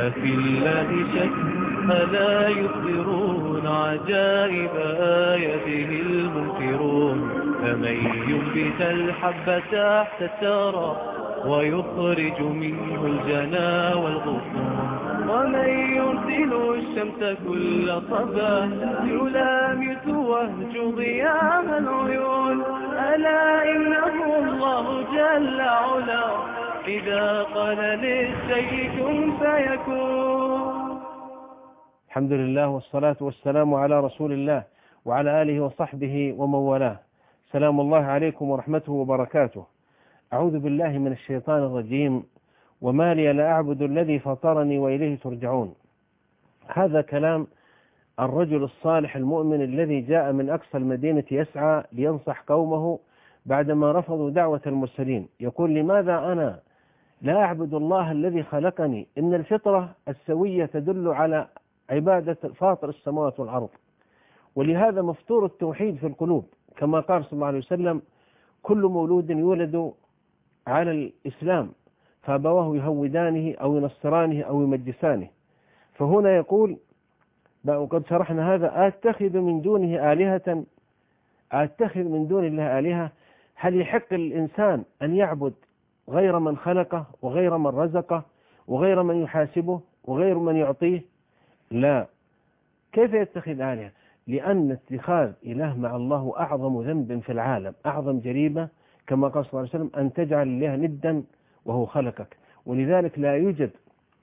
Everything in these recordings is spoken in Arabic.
أفي الله شك ألا يخبرون عجائب آياته المنكرون فمن ينبت الحب تحت الثرى ويخرج منه الجنا والغصون ومن يرسل الشمس كل صباح يلامس وهج ضياء العيون ألا إنه الله جل علا إذا قال للشيء كن فيكون. الحمد لله والصلاة والسلام على رسول الله وعلى آله وصحبه ومن والاه. سلام الله عليكم ورحمته وبركاته. أعوذ بالله من الشيطان الرجيم. وما لي لا أعبد الذي فطرني وإليه ترجعون. هذا كلام الرجل الصالح المؤمن الذي جاء من أقصى المدينة يسعى لينصح قومه بعدما رفضوا دعوة المرسلين. يقول: لماذا أنا لا أعبد الله الذي خلقني؟ إن الفطرة السوية تدل على عبادة فاطر السماوات والأرض، ولهذا مفطور التوحيد في القلوب، كما قال صلى الله عليه وسلم: كل مولود يولد على الإسلام فأبواه يهودانه أو ينصرانه أو يمجسانه. فهنا يقول، وقد شرحنا هذا: أتخذ من دونه آلهة، أتخذ من دون الله آلهة. هل يحق الإنسان أن يعبد غير من خلقه وغير من رزقه وغير من يحاسبه وغير من يعطيه؟ لا. كيف يتخذ آلهة؟ لأن اتخاذ إله مع الله أعظم ذنب في العالم، أعظم جريمة، كما قال صلى الله عليه وسلم: أن تجعل الله ندا وهو خلقك. ولذلك لا يوجد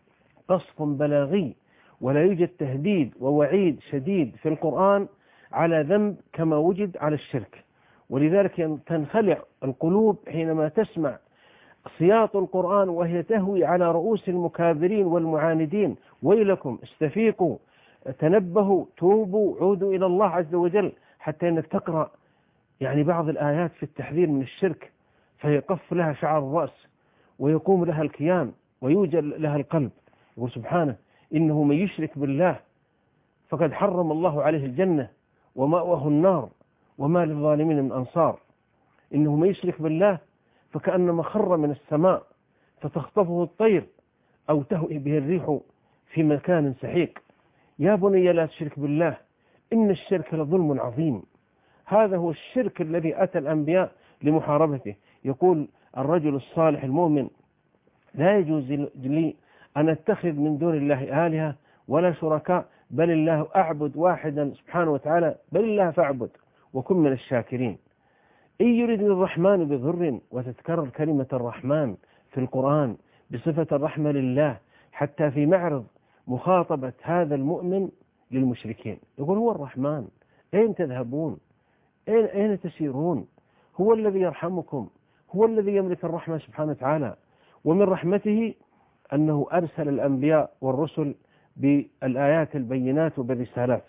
قصف بلاغي ولا يوجد تهديد ووعيد شديد في القرآن على ذنب كما وجد على الشرك. ولذلك تنخلع القلوب حينما تسمع صياط القرآن وهي تهوي على رؤوس المكابرين والمعاندين: ويلكم، استفيقوا، تنبهوا، توبوا، عودوا إلى الله عز وجل. حتى أنك تقرأ بعض الآيات في التحذير من الشرك فيقف لها شعر الرأس ويقوم لها الكيان ويوجل لها القلب. يقول سبحانه: إنه من يشرك بالله فقد حرم الله عليه الجنة ومأواه النار وما للظالمين من أنصار. إنه من يشرك بالله فكأنما خر من السماء فتخطفه الطير أو تهوي به الريح في مكان سحيق. يا بني لا تشرك بالله إن الشرك لظلم عظيم. هذا هو الشرك الذي أتى الأنبياء لمحاربته. يقول الرجل الصالح المؤمن: لا يجوز لي أن أتخذ من دون الله آلهة ولا شركاء، بل الله أعبد واحدا سبحانه وتعالى، بل الله فاعبد وكن من الشاكرين. إن يريد الرحمن بضر، وتتكرر كلمة الرحمن في القرآن بصفة الرحمة لله، حتى في معرض مخاطبة هذا المؤمن للمشركين. يقول: هو الرحمن، أين تذهبون؟ أين تسيرون؟ هو الذي يرحمكم، هو الذي يملك الرحمة سبحانه وتعالى. ومن رحمته أنه أرسل الأنبياء والرسل بالآيات البينات وبالرسالات.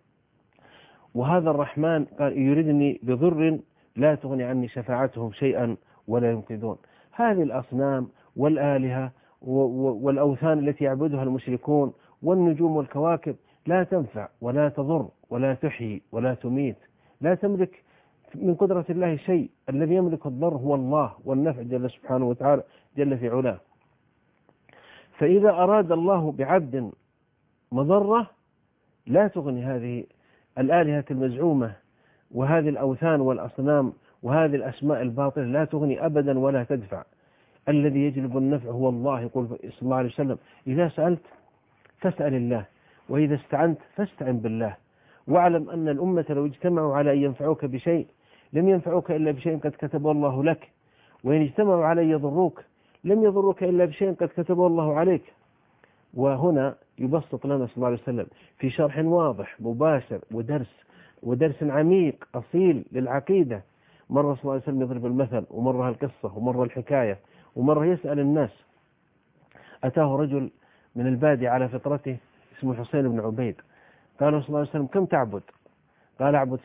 وهذا الرحمن قال: يريدني بضر لا تغني عني شفاعتهم شيئا ولا ينقذون. هذه الأصنام والآلهة والأوثان التي يعبدها المشركون والنجوم والكواكب لا تنفع ولا تضر ولا تحيي ولا تميت، لا تملك من قدرة الله شيء. الذي يملك الضر هو الله، والنفع جل سبحانه وتعالى جل في علاه. فإذا أراد الله بعبد مضرة لا تغني هذه الآلهة المزعومة وهذه الأوثان والأصنام وهذه الأسماء الباطلة، لا تغني أبدا ولا تدفع. الذي يجلب النفع هو الله. يقول صلى الله عليه وسلم: إذا سألت فاسأل الله، وإذا استعنت فاستعن بالله، واعلم أن الأمة لو اجتمعوا على أن ينفعوك بشيء لم ينفعوك إلا بشيء قد كتبه الله لك، وإن اجتمعوا على أن يضروك لم يضروك إلا بشيء قد كتبه الله عليك. وهنا يبسط لنا صلى الله عليه وسلم في شرح واضح مباشر ودرس عميق أصيل للعقيدة. مرة صلى الله عليه وسلم يضرب المثل، ومرة القصة، ومرة الحكاية، ومرة يسأل الناس. أتاه رجل من البادية على فطرته اسمه حسين بن عبيد. قال صلى الله عليه وسلم: كم تعبد؟ قال: أعبد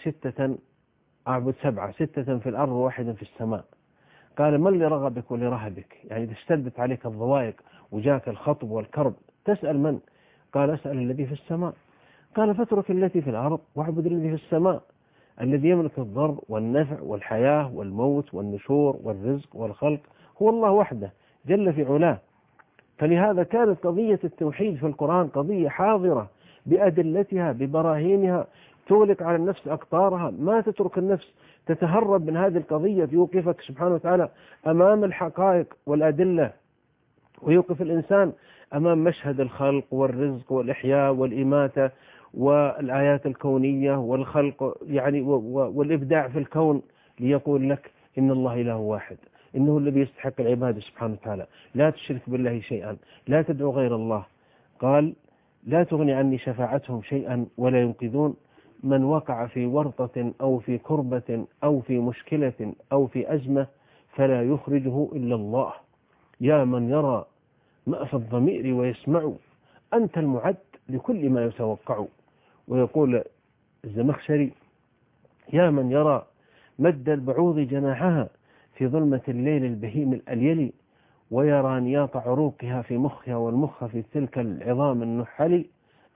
7، 6 في الأرض و1 في السماء. قال: من لرغبك ولرهبك؟ إذا اشتدت عليك الضوائق وجاك الخطب والكرب تسأل من؟ قال: أسأل الذي في السماء. قال: فاترك التي في الأرض واعبد الذي في السماء، الذي يملك الضر والنفع والحياة والموت والنشور والرزق والخلق هو الله وحده جل في علاه. فلهذا كانت قضية التوحيد في القرآن قضية حاضرة بأدلتها ببراهينها، تغلق على النفس أقطارها، ما تترك النفس تتهرب من هذه القضية، يوقفك سبحانه وتعالى أمام الحقائق والأدلة، ويوقف الإنسان أمام مشهد الخلق والرزق والإحياء والإماتة والآيات الكونية والخلق يعني والإبداع في الكون، ليقول لك إن الله إله واحد، إنه الذي يستحق العبادة سبحانه وتعالى، لا تشرك بالله شيئا، لا تدعو غير الله. قال لا تغني عني شفاعتهم شيئا ولا ينقذون، من وقع في ورطة أو في كربة أو في مشكلة أو في أزمة فلا يخرجه إلا الله، يا من يرى مأفى الضمير ويسمع، أنت المعد لكل ما يتوقع. ويقول الزمخشري يا من يرى مد البعوض جناحها في ظلمة الليل البهيم الأليل، ويرى نياط عروقها في مخها والمخ في تلك العظام النحل،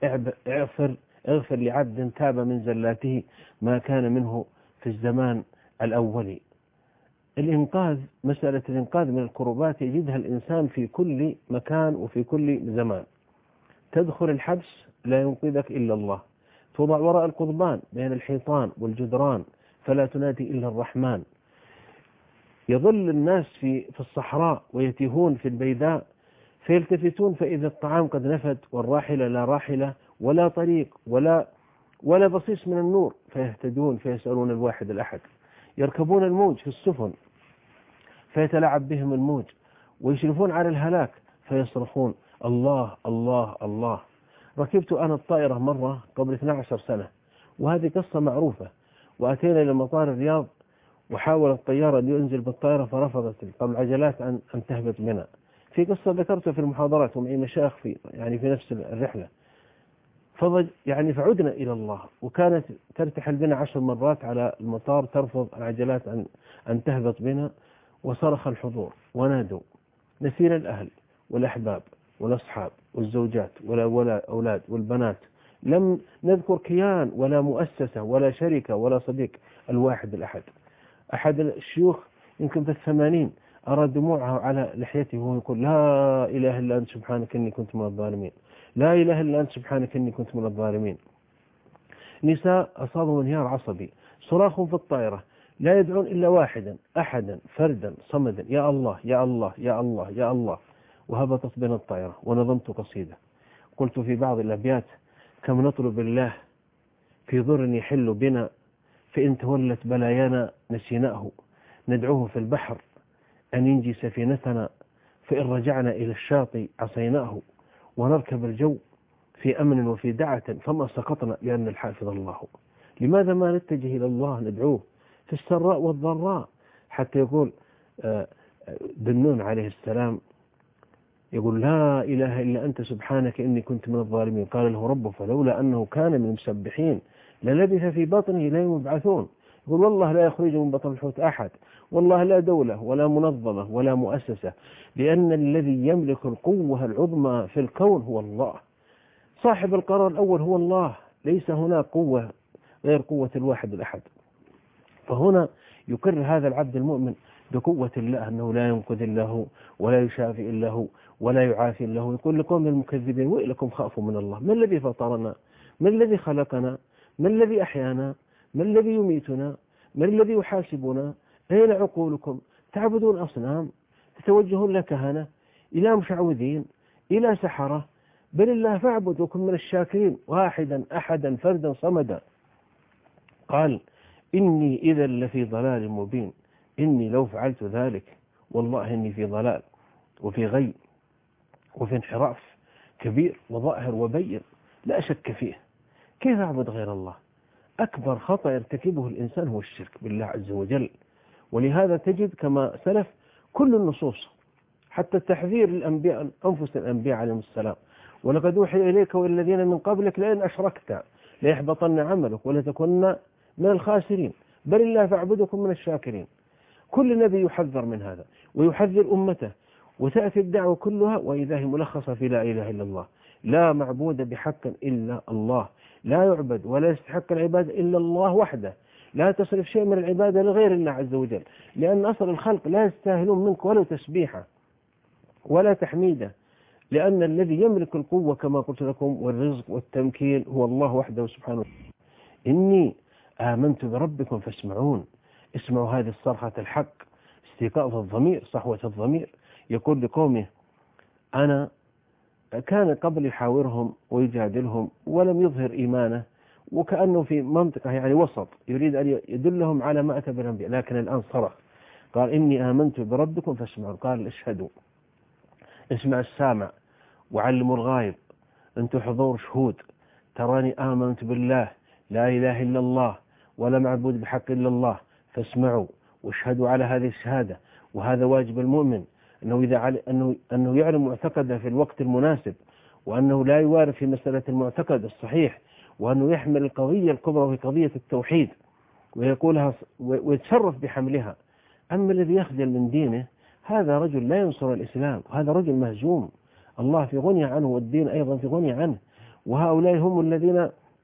اغفر لعبد تاب من زلاته ما كان منه في الزمان الأول. الإنقاذ، مسألة الإنقاذ من الكربات يجدها الإنسان في كل مكان وفي كل زمان. تدخل الحبس لا ينقذك إلا الله، توضع وراء القضبان بين الحيطان والجدران فلا تنادي إلا الرحمن، يظل الناس في الصحراء ويتيهون في البيداء فيلتفتون فإذا الطعام قد نفد والراحلة لا راحلة ولا طريق ولا بصيص من النور، فيهتدون فيسألون الواحد الأحد. يركبون الموج في السفن فيتلاعب بهم الموج، ويشرفون على الهلاك فيصرخون الله الله الله. ركبت أنا الطائرة مرة قبل 12 سنة، وهذه قصة معروفة، وأتينا إلى مطار الرياض وحاول الطيار أن ينزل بالطائرة فرفضت العجلات أن تهبط بنا. في قصة ذكرتها في المحاضرات ومعي مشايخ في نفس الرحلة. فعدنا إلى الله، وكانت ترتحل بنا 10 مرات على المطار ترفض العجلات أن تهبط بنا، وصرخ الحضور ونادوا نسينا الأهل والأحباب والأصحاب والزوجات والأولاد والبنات، لم نذكر كيان ولا مؤسسة ولا شركة ولا صديق، الواحد الأحد. أحد الشيوخ يمكن في 80 أرى دموعه على لحيته وهو يقول لا إله إلا أنت سبحانك إني كنت من الظالمين، لا إله إلا أنت سبحانك إني كنت من الظالمين. نساء أصابوا انهيار عصبي، صراخ في الطائرة، لا يدعون إلا واحدا أحدا فردا صمدا، يا الله يا الله يا الله يا الله. وهبطت بنا الطائرة ونظمت قصيدة قلت في بعض الأبيات كم نطلب الله في ضر يحل بنا، فإن تولت بلايانا نسيناه، ندعوه في البحر أن ينجي سفينتنا، فإن رجعنا إلى الشاطئ عصيناه، ونركب الجو في أمن وفي دعة فما سقطنا لأن الحافظ الله. لماذا ما نتجه إلى الله ندعوه في السراء والضراء؟ حتى يقول ذنون عليه السلام يقول لا إله إلا أنت سبحانك إني كنت من الظالمين، قال له ربه فلولا أنه كان من المسبحين للبث في بطنه لا يبعثون. يقول والله لا يخرج من بطن الحوت أحد، والله لا دولة ولا منظمة ولا مؤسسة، لأن الذي يملك القوة العظمى في الكون هو الله، صاحب القرار الأول هو الله، ليس هناك قوة غير قوة الواحد الأحد. فهنا يقر هذا العبد المؤمن بقوة الله، أنه لا ينقذ إلا هو ولا يشافي إلا هو ولا يعافي إلا هو. يقول لقوم المكذبين وإلكم خافوا من الله، من الذي فطرنا، من الذي خلقنا، من الذي أحيانا، من الذي يميتنا، من الذي يحاسبنا، أين عقولكم؟ تعبدون أصنام، تتوجهون لكهنة، إلى مشعوذين، إلى سحرة، بل الله فاعبد وكن من الشاكرين، واحدا أحدا فردا صمدا. قال إني إذا لفي ضلال مبين، إني لو فعلت ذلك والله إني في ضلال وفي غي وفي انحراف كبير وظاهر وبين لا شك فيه. كيف أعبد غير الله؟ أكبر خطأ يرتكبه الإنسان هو الشرك بالله عز وجل. ولهذا تجد كما سلف كل النصوص حتى التحذير للأنبياء، أنفس الأنبياء عليهم السلام، ولقد أوحي إليك والذين من قبلك لئن أشركت ليحبطن عملك ولتكن من الخاسرين، بل الله فاعبدكم من الشاكرين. كل نبي يحذر من هذا ويحذر أمته، وتأتي الدعوة كلها وإذا هي ملخصة في لا إله إلا الله، لا معبود بحق إلا الله، لا يعبد ولا يستحق العبادة إلا الله وحده، لا تصرف شيء من العبادة لغير الله عز وجل، لأن أصل الخلق لا يستاهلون منك ولو تسبيحة ولا تحميدة. لأن الذي يملك القوة كما قلت لكم والرزق والتمكين هو الله وحده سبحانه. إني آمنت بربكم فاسمعون. اسمعوا هذه الصرخة الحق، استيقاظ الضمير، صحوة الضمير. يقول لقومه أنا كان قبل يحاورهم ويجادلهم ولم يظهر إيمانه، وكأنه في منطقة يعني وسط يريد أن يدلهم على ما أتى بالأنبياء، لكن الآن صرخ قال إني آمنت بربكم فاسمعون. قال اشهدوا، اسمع السامع وعلموا الغايب، أنتم حضور شهود، تراني آمنت بالله لا إله إلا الله ولا معبود بحق إلا الله، فاسمعوا واشهدوا على هذه الشهادة. وهذا واجب المؤمن، أنه إذا أنه يعلم معتقده في الوقت المناسب، وأنه لا يوارد في مسألة المعتقد الصحيح، وأنه يحمل القضية الكبرى وهي قضية التوحيد ويقولها ويتشرف بحملها. أما الذي يخجل من دينه هذا رجل لا ينصر الإسلام، هذا رجل مهزوم، الله في غنى عنه والدين أيضا في غنى عنه. وهؤلاء هم الذين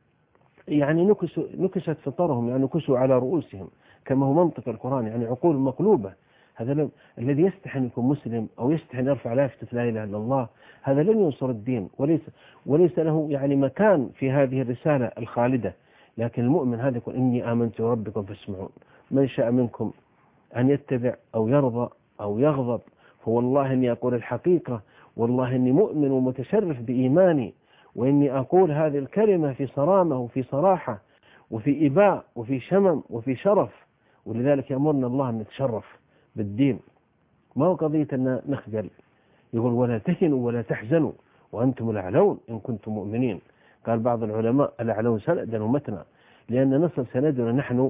يعني نكست فطرهم، يعني نكسوا على رؤوسهم كما هو منطق القرآن، يعني عقول مقلوبة. هذا الذي يستحي أن يكون مسلم أو يستحي أن يرفع لافتة لا إله إلا الله هذا لن ينصر الدين، وليس له يعني مكان في هذه الرسالة الخالدة. لكن المؤمن هذا يقول إني آمنت بربكم فاسمعون. من شاء منكم أن يتبع أو يرضى أو يغضب، فوالله إني أقول الحقيقة، والله إني مؤمن ومتشرف بإيماني، وإني أقول هذه الكلمة في صرامة وفي صراحة وفي إباء وفي شمم وفي شرف. ولذلك يأمرنا الله أن نتشرف بالدين، ما هو قضية أن نخجل. يقول ولا تهنوا ولا تحزنوا وأنتم الأعلون إن كنتم مؤمنين. قال بعض العلماء الأعلون سندا ومتنا، لأن نصل سندنا نحن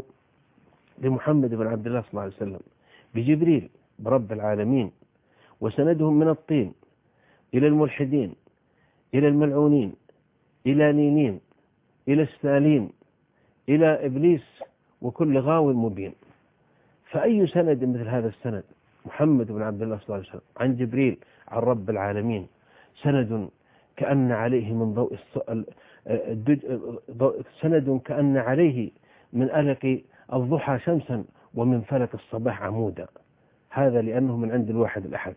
لمحمد بن عبد الله صلى الله عليه وسلم بجبريل برب العالمين، وسندهم من الطين إلى الملحدين إلى الملعونين إلى نينين إلى السالين إلى إبليس وكل غاو مبين. فأي سند مثل هذا السند؟ محمد بن عبد الله صلى الله عليه وسلم عن جبريل عن رب العالمين، سند كأن عليه من ضوء سند كأن عليه من ألق الضحى شمسا ومن فلك الصباح عمودا. هذا لأنه من عند الواحد الأحد.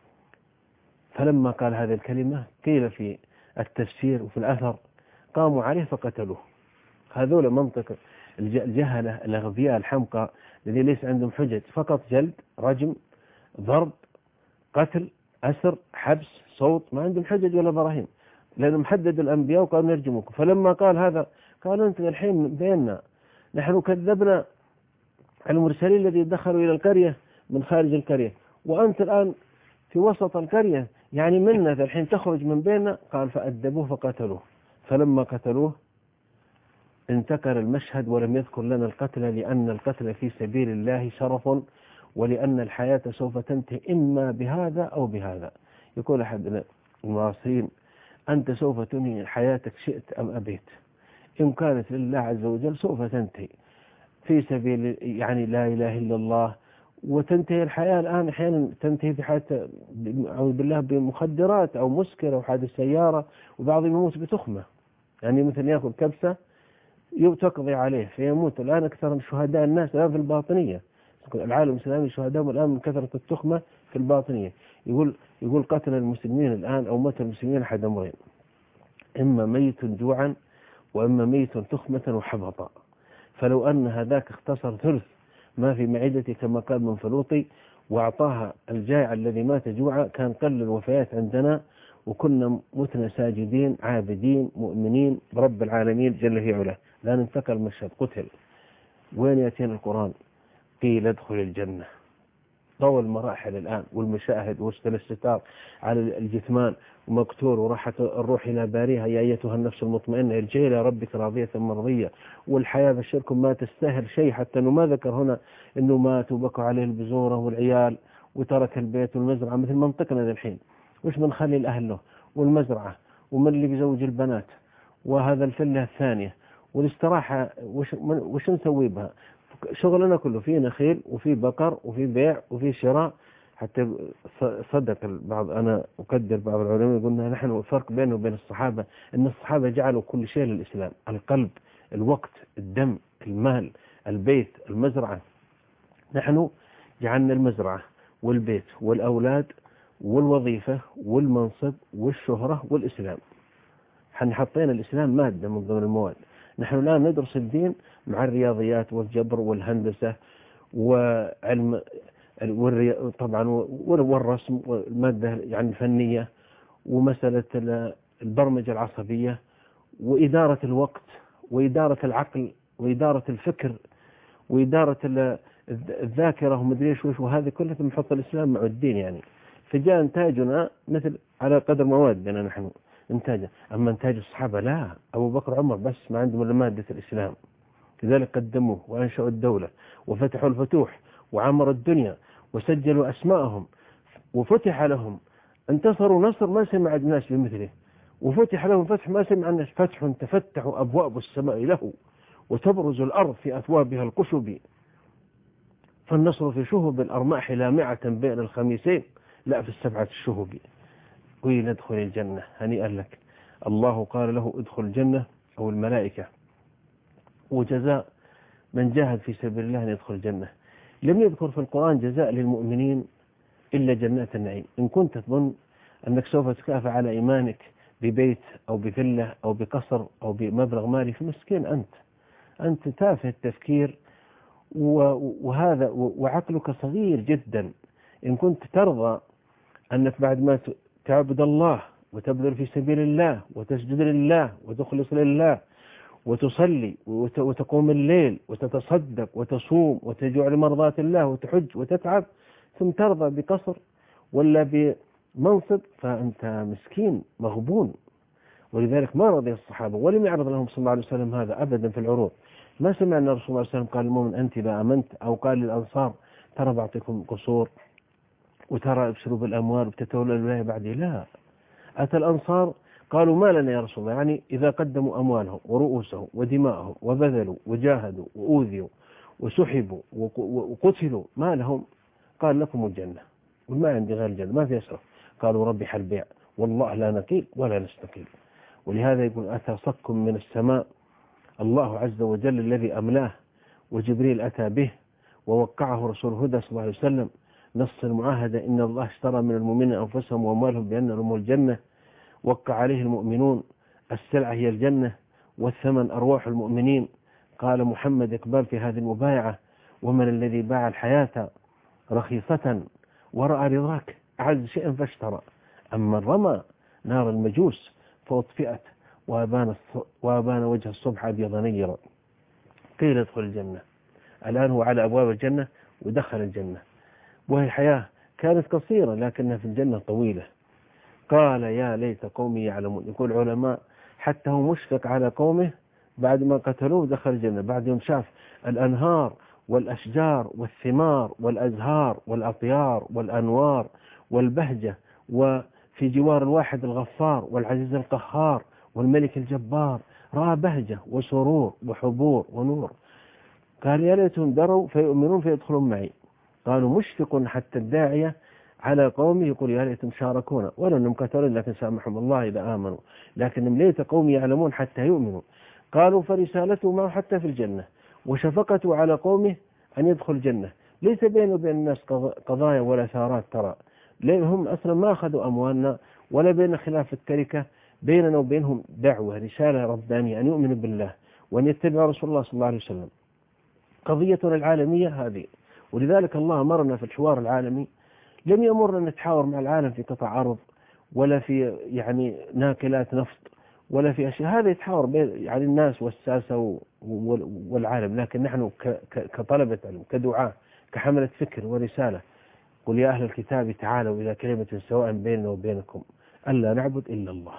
فلما قال هذه الكلمة قيل في التفسير وفي الأثر قاموا عليه فقتلوه. هذول منطق الجهلة الأغبياء الحمقى الذي ليس عندهم حجج، فقط جلد، رجم، ضرب، قتل، أسر، حبس، صوت، ما عندهم حجج ولا براهين، لأنهم حددوا الأنبياء وقالوا نرجمكم. فلما قال هذا قالوا أنت الحين بيننا، نحن كذبنا المرسلين الذين دخلوا إلى القرية من خارج القرية، وأنت الآن في وسط القرية يعني منا الحين تخرج من بيننا. قال فأدبوه فقتلوه. فلما قتلوه انتكر المشهد ولم يذكر لنا القتل، لأن القتل في سبيل الله شرف، ولأن الحياة سوف تنتهي إما بهذا أو بهذا. يقول أحد المعاصرين أنت سوف تنهي حياتك شئت أم أبيت، إن كانت لله عز وجل سوف تنتهي في سبيل يعني لا إله إلا الله. وتنتهي الحياة الآن أحيانا تنتهي بحياة أعوذ بالله بمخدرات أو مسكر أو حادث سيارة، وبعضهم يموت بتخمة، يعني مثل يأكل كبسة تقضي عليه فيموت. الآن أكثر من شهداء الناس الآن في الباطنية، العالم الإسلامي شهداءهم الآن من كثرة التخمة في الباطنية. يقول قتل المسلمين الآن أو مات المسلمين أحد أمرين، إما ميت جوعا وإما ميت تخمة وحبطا. فلو أن هذاك اختصر ثلث ما في معدتي كما قال منفلوطي وأعطاها الجائع الذي مات جوعا كان قل الوفيات عندنا، وكنا متنا ساجدين عابدين مؤمنين برب العالمين جل في علاه. لا ننتقل المشهد قتل. وين يأتينا القرآن؟ قيل ادخل الجنة. طول المراحل الآن والمشاهد واشتل الستار على الجثمان ومقتول، وراحت الروح إلى باريها يا أيتها النفس المطمئنة ارجعي إلى ربك راضية مرضية. والحياة بشركم ما تستاهل شيء، حتى أنه ما ذكر هنا أنه مات وبكوا عليه البزورة والعيال وترك البيت والمزرعة مثل منطقنا ذا الحين. وش بنخلي الأهل له والمزرعة ومن اللي بيزوج البنات وهذا الفلة الثانية والاستراحة وش نسوي بها؟ شغلنا كله في نخيل وفي بقر وفي بيع وفي شراء. حتى صدق البعض، أنا أقدر بعض العلماء يقولنا نحن الفرق بينه وبين الصحابة أن الصحابة جعلوا كل شيء للإسلام، القلب، الوقت، الدم، المال، البيت، المزرعة. نحن جعلنا المزرعة والبيت والأولاد والوظيفة والمنصب والشهرة والإسلام. احنا حطينا الإسلام مادة من ضمن المواد. نحن الآن ندرس الدين مع الرياضيات والجبر والهندسة وعلم طبعا والرسم والمادة يعني الفنية ومسألة البرمجة العصبية وإدارة الوقت وإدارة العقل وإدارة الفكر وإدارة الذاكرة ومدري ايش، وهذه كلها بنحط الإسلام مع الدين يعني. فجاء إنتاجنا مثل على قدر موادنا نحن إنتاجنا. أما إنتاج الصحابة لا، أبو بكر عمر بس ما عندهم إلا مادة الإسلام، لذلك قدموه وأنشأوا الدولة وفتحوا الفتوح وعمروا الدنيا وسجلوا أسماءهم وفتح لهم، انتصروا نصر ما سمع الناس بمثله، وفتح لهم فتح ما سمع الناس، فتح تفتح أبواب السماء له وتبرز الأرض في أثوابها القشب، فالنصر في شهب الأرماح لامعة بين الخميسين لا في السبعة الشهب. قيل ادخل الجنة هنيئا لك، الله قال له ادخل الجنة أو الملائكة، وجزاء من جاهد في سبيل الله أن يدخل الجنة. لم يذكر في القرآن جزاء للمؤمنين إلا جنات النعيم. إن كنت تظن أنك سوف تكافئ على إيمانك ببيت أو بفلة أو بقصر أو بمبلغ مالي فمسكين أنت تافه التفكير وهذا وعقلك صغير جدا. إن كنت ترضى أنك بعد ما تعبد الله وتبذل في سبيل الله وتسجد لله وتخلص لله وتصلي وتقوم الليل وتتصدق وتصوم وتجوع لمرضاة الله وتحج وتتعب ثم ترضى بقصر ولا بمنصب، فأنت مسكين مغبون. ولذلك ما رضي الصحابة ولم يعرض لهم صلى الله عليه وسلم هذا أبدا في العروض. ما سمع أن الرسول صلى الله عليه وسلم قال للمؤمن أنت لا أمنت، أو قال للأنصار ترى بعطيكم قصور وترى ابشروا بالأموال وتتولوا الولاية بعدي. لا، أتى الأنصار قالوا ما لنا يا رسول الله، يعني إذا قدموا أموالهم ورؤوسهم ودماءهم وبذلوا وجاهدوا وأوذوا وسحبوا وقتلوا ما لهم؟ قال لكم الجنة، وما عندي غير الجنة ما في أسرف. قالوا ربح البيع والله لا نقيل ولا نستقيل. ولهذا يقول أتى صك من السماء الله عز وجل الذي أملاه، وجبريل أتى به ووقعه رسول الهدى صلى الله عليه وسلم نص المعاهدة إن الله اشترى من المؤمنين أنفسهم وأموالهم بأن لهم الجنة، وقع عليه المؤمنون السلعة هي الجنة والثمن أرواح المؤمنين. قال محمد إقبال في هذه المبايعة ومن الذي باع الحياة رخيصة ورأى رضاك أعز شيئا فاشترى، أما رمى نار المجوس فأطفئت وأبان وجه الصبح أبيض نيرا. قيل ادخل الجنة. الآن هو على أبواب الجنة ودخل الجنة، وهي حياة كانت قصيرة لكنها في الجنة طويلة. قال يا ليت قومي يعلمون. يقول العلماء حتى هو مشفق على قومه بعد ما قتلوه دخل الجنة، بعد يوم شاف الأنهار والأشجار والثمار والأزهار والأطيار والأنوار والبهجة، وفي جوار الواحد الغفار والعزيز القهار والملك الجبار، رأى بهجة وسرور وحبور ونور. قال يا ليتهم دروا فيؤمنون فيدخلون معي. قالوا مشفق حتى الداعية على قومه يقول يا ليتهم شاركونا ولو انهم قتلوا لكن سامحهم الله إذا آمنوا، لكنهم ليت قومي يعلمون حتى يؤمنوا. قالوا فرسالته معه حتى في الجنة، وشفقته على قومه أن يدخل الجنة. ليس بينه وبين الناس قضايا ولا ثارات، ترى هم أصلا ما أخذوا أموالنا ولا بين خلاف التركة، بيننا وبينهم دعوة رسالة ربانية أن يؤمنوا بالله وأن يتبعوا رسول الله صلى الله عليه وسلم. قضيتنا العالمية هذه، ولذلك الله أمرنا في الحوار العالمي، لم يأمرنا نتحاور مع العالم في قطع أرض ولا في يعني ناقلات نفط ولا في أشياء، هذا يتحاور بين يعني الناس والساسة والعالم. لكن نحن كطلبة علم كدعاة كحملة فكر ورسالة، قل يا أهل الكتاب تعالوا إلى كلمة سواء بيننا وبينكم ألا نعبد إلا الله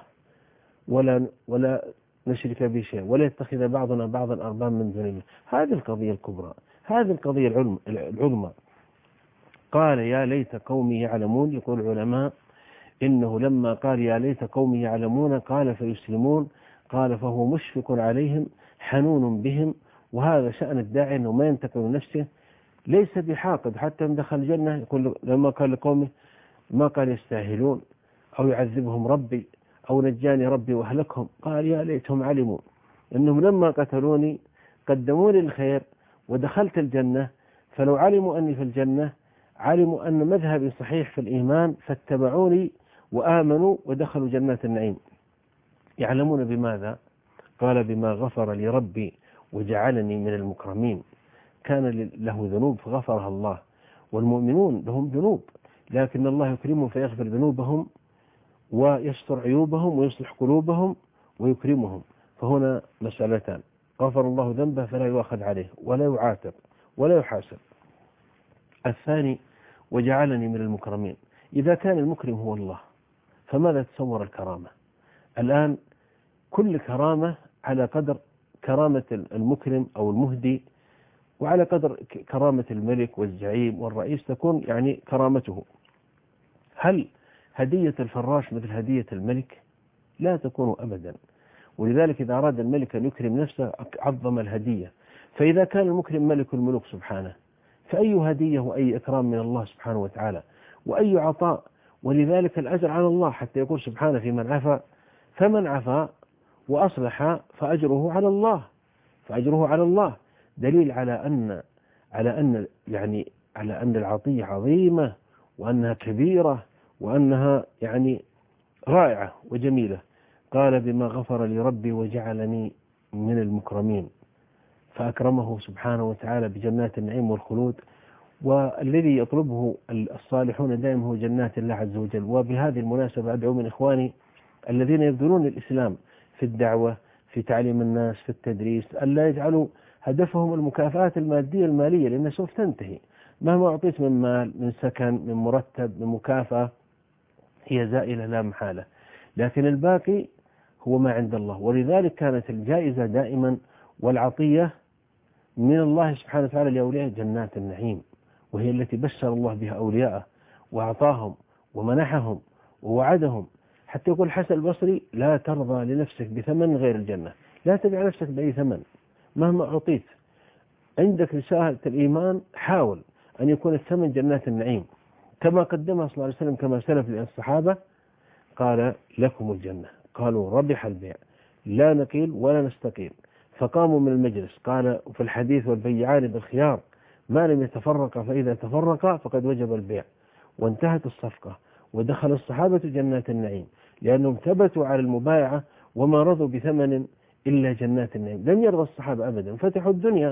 ولا نشرك به شيئا ولا يتخذ بعضنا بعضا أربابا من دون الله. هذه القضية الكبرى، هذه القضية العظمى. قال يا ليت قومي يعلمون. يقول العلماء إنه لما قال يا ليت قومي يعلمون قال فيسلمون، قال فهو مشفق عليهم حنون بهم. وهذا شأن الداعي أنه ما ينتقل نفسه، ليس بحاقد. حتى من دخل الجنة يقول لما قال لقومه ما قال يستاهلون أو يعذبهم ربي أو نجاني ربي وأهلكهم، قال يا ليتهم علموا أنهم لما قتلوني قدموني الخير ودخلت الجنة، فلو علموا أني في الجنة علموا أن مذهبي صحيح في الإيمان فاتبعوني وآمنوا ودخلوا جنات النعيم. يعلمون بماذا؟ قال بما غفر لي ربي وجعلني من المكرمين. كان له ذنوب فغفرها الله، والمؤمنون لهم ذنوب لكن الله يكرمهم فيغفر ذنوبهم ويستر عيوبهم ويصلح قلوبهم ويكرمهم. فهنا مسألتان: غفر الله ذنبه فلا يؤخذ عليه ولا يعاتب ولا يحاسب. الثاني: وجعلني من المكرمين. إذا كان المكرم هو الله فماذا تصور الكرامة؟ الآن كل كرامة على قدر كرامة المكرم أو المهدي، وعلى قدر كرامة الملك والزعيم والرئيس تكون يعني كرامته. هل هدية الفراش مثل هدية الملك؟ لا تكون أبدا. ولذلك إذا أراد الملك أن يكرم نفسه عظم الهدية. فإذا كان المكرم ملك الملوك سبحانه فأي هدية وأي إكرام من الله سبحانه وتعالى وأي عطاء. ولذلك الأجر على الله، حتى يقول سبحانه في من عفا: فمن عفا وأصلح فأجره على الله. فأجره على الله دليل على أن العطية عظيمة وأنها كبيرة وأنها يعني رائعة وجميلة. قال بما غفر لي ربي وجعلني من المكرمين، فأكرمه سبحانه وتعالى بجنات النعيم والخلود. والذي يطلبه الصالحون دائما هو جنات الله عز وجل. وبهذه المناسبة أدعو من إخواني الذين يبذلون الإسلام في الدعوة، في تعليم الناس، في التدريس، ألا يجعلوا هدفهم المكافآت المادية المالية، لأنها سوف تنتهي. مهما أعطيت من مال، من سكن، من مرتب، من مكافأة، هي زائلة لا محالة، لكن الباقي هو ما عند الله. ولذلك كانت الجائزة دائما والعطية من الله سبحانه وتعالى لأولياء جنات النعيم، وهي التي بشر الله بها أولياءه وأعطاهم ومنحهم ووعدهم. حتى يقول حسن البصري: لا ترضى لنفسك بثمن غير الجنة. لا تبيع نفسك بأي ثمن مهما أعطيت. عندك رسالة الإيمان، حاول أن يكون الثمن جنات النعيم كما قدمها صلى الله عليه وسلم كما سلف للصحابة. قال: لكم الجنة. قالوا: ربح البيع، لا نقيل ولا نستقيل. فقاموا من المجلس. قال في الحديث: والبيعان بالخيار ما لم يتفرقا، فإذا تفرقا فقد وجب البيع. وانتهت الصفقة ودخل الصحابة جنات النعيم لأنهم ثبتوا على المبايعة وما رضوا بثمن إلا جنات النعيم. لم يرضى الصحابة أبدا، فتحوا الدنيا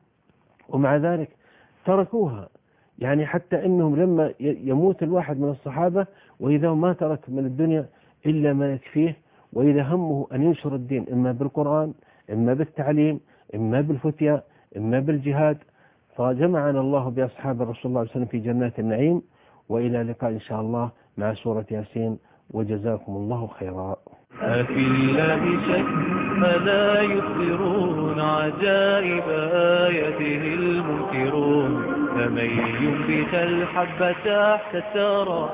ومع ذلك تركوها. يعني حتى إنهم لما يموت الواحد من الصحابة وإذا ما ترك من الدنيا إلا ما يكفيه، وإذا همه أن ينشر الدين إما بالقرآن، إما بالتعليم، إما بالفتية، إما بالجهاد. فجمعنا الله بأصحاب الرسول صلى الله عليه وسلم في جنات النعيم. وإلى لقاء إن شاء الله مع سورة ياسين، وجزاكم الله خيرا. أفي الله شك فلا يخبرون عجائب آياته المنكرون. فمن ينبت الحب تحت الثرى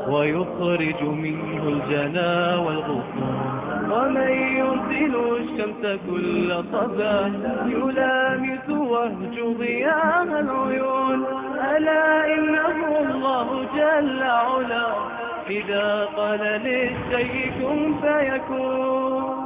ويخرج منه الجنا والغصون. ومن يرسل الشمس كل صباح يلامس وهج ضياء العيون. ألا إنه الله جل علا إذا قال للشيء كن فيكون.